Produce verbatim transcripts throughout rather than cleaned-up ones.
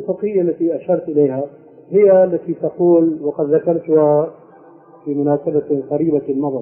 الفقهية التي أشرت إليها هي التي تقول، وقد ذكرتها في مناسبة قريبة مضت: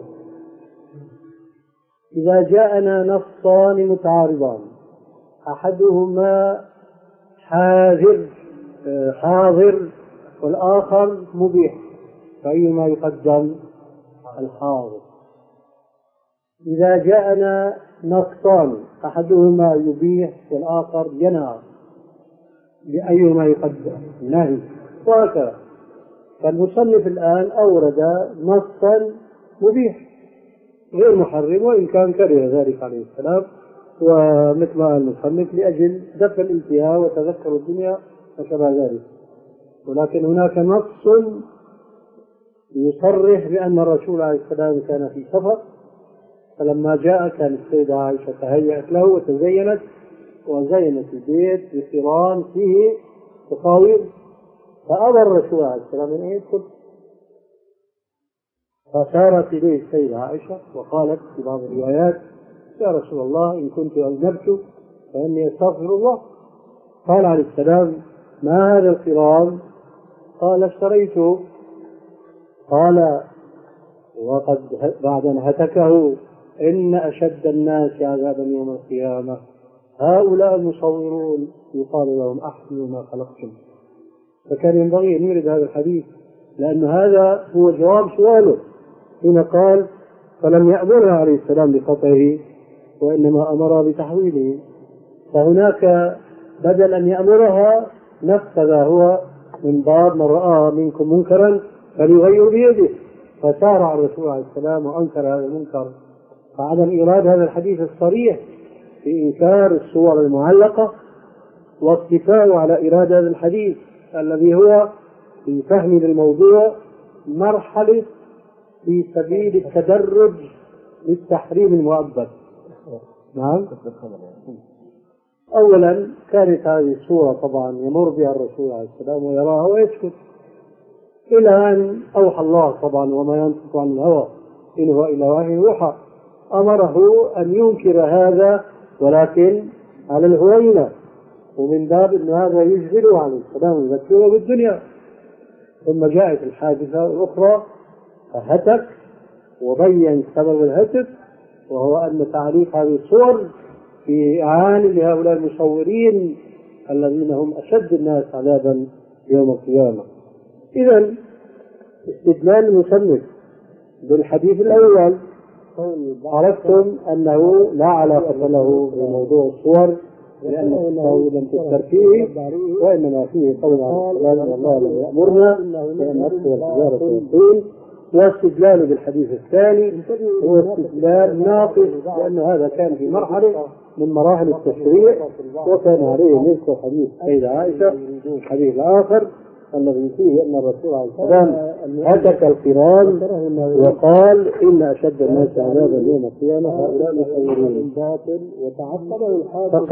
إذا جاءنا نصان متعارضان أحدهما حاذر حاضر والآخر مبيح فأيما يقدم؟ الحاضر. إذا جاءنا نصان أحدهما يبيح والآخر ينهى بأيما يقدم؟ نهي. وهكذا. فالمصنف الآن أورد نصا مبيح غير محرم، وإن كان كره ذلك عليه السلام، ومثل ما المصنف لأجل دفع الانتهاء وتذكر الدنيا وشبه ذلك. ولكن هناك نص يصرح بأن الرسول عليه السلام كان في سفر، فلما جاء كانت السيدة عائشة تهيأت له وتزينت وزينت البيت بقران فيه تصاوير، فأبى الرسول عليه السلام أن يدخل، فسارت إليه السيدة عائشة وقالت في بعض الروايات: يا رسول الله إن كنت أذنبت فإني أستغفر الله. قال عليه السلام: ما هذا القران؟ قال: اشتريته. قال وقد بعد أن هتكه: إن أشد الناس عذابا يوم القيامة هؤلاء المصورون يقال لهم أحسنوا ما خلقتم. فكان ينبغي أن يرد هذا الحديث، لأن هذا هو جواب سؤاله حين قال: فلم يأمرها عليه السلام بقطعه وإنما أمرها بتحويله. فهناك بدل أن يأمرها نفذ هو من باب من رأى منكم منكرا فليغير بيده، فسارع الرسول عليه السلام وأنكر هذا المنكر. فعدم إيراد هذا الحديث الصريح في إنكار الصور المعلقة واكتفاء على إيراد هذا الحديث الذي هو في فهم للموضوع مرحلة في سبيل التدرج للتحريم المؤبد. نعم. أولا كانت هذه الصورة طبعا يمر بها الرسول عليه السلام ويراها ويسكت، إلى أن أوحى الله طبعا: وما ينطق عن الهوى إن هو إلا وحي يوحى. أمره أن ينكر هذا ولكن على الهوينة، ومن باب أن هذا يجزله عليه السلام ويذكره بالدنيا. ثم جاءت الحادثة الأخرى فهتك وبين سبب الهتك، وهو أن تعليق هذه الصور في إعانة لهؤلاء المصورين الذين هم أشد الناس عذابا يوم القيامة. إذن استدلال المصنف بالحديث الأول عرفتم أنه لا علاقة له بموضوع الصور، لأنه لم تذكر فيه، وإنما فيه قول عليه السلام: أن الله لم يأمرنا بأن نقتل الحجارة والطين. واستدلال بالحديث الثاني هو استدلال ناقص، لأن هذا كان في مرحلة من مراحل التشريع، وكان عليه مثل حديث السيدة عائشة الحديث الآخر الذي فيه أن الرسول عليه السلام هتك القران وقال: إن أشد الناس عذابا يوم القيامة هؤلاء المصورون.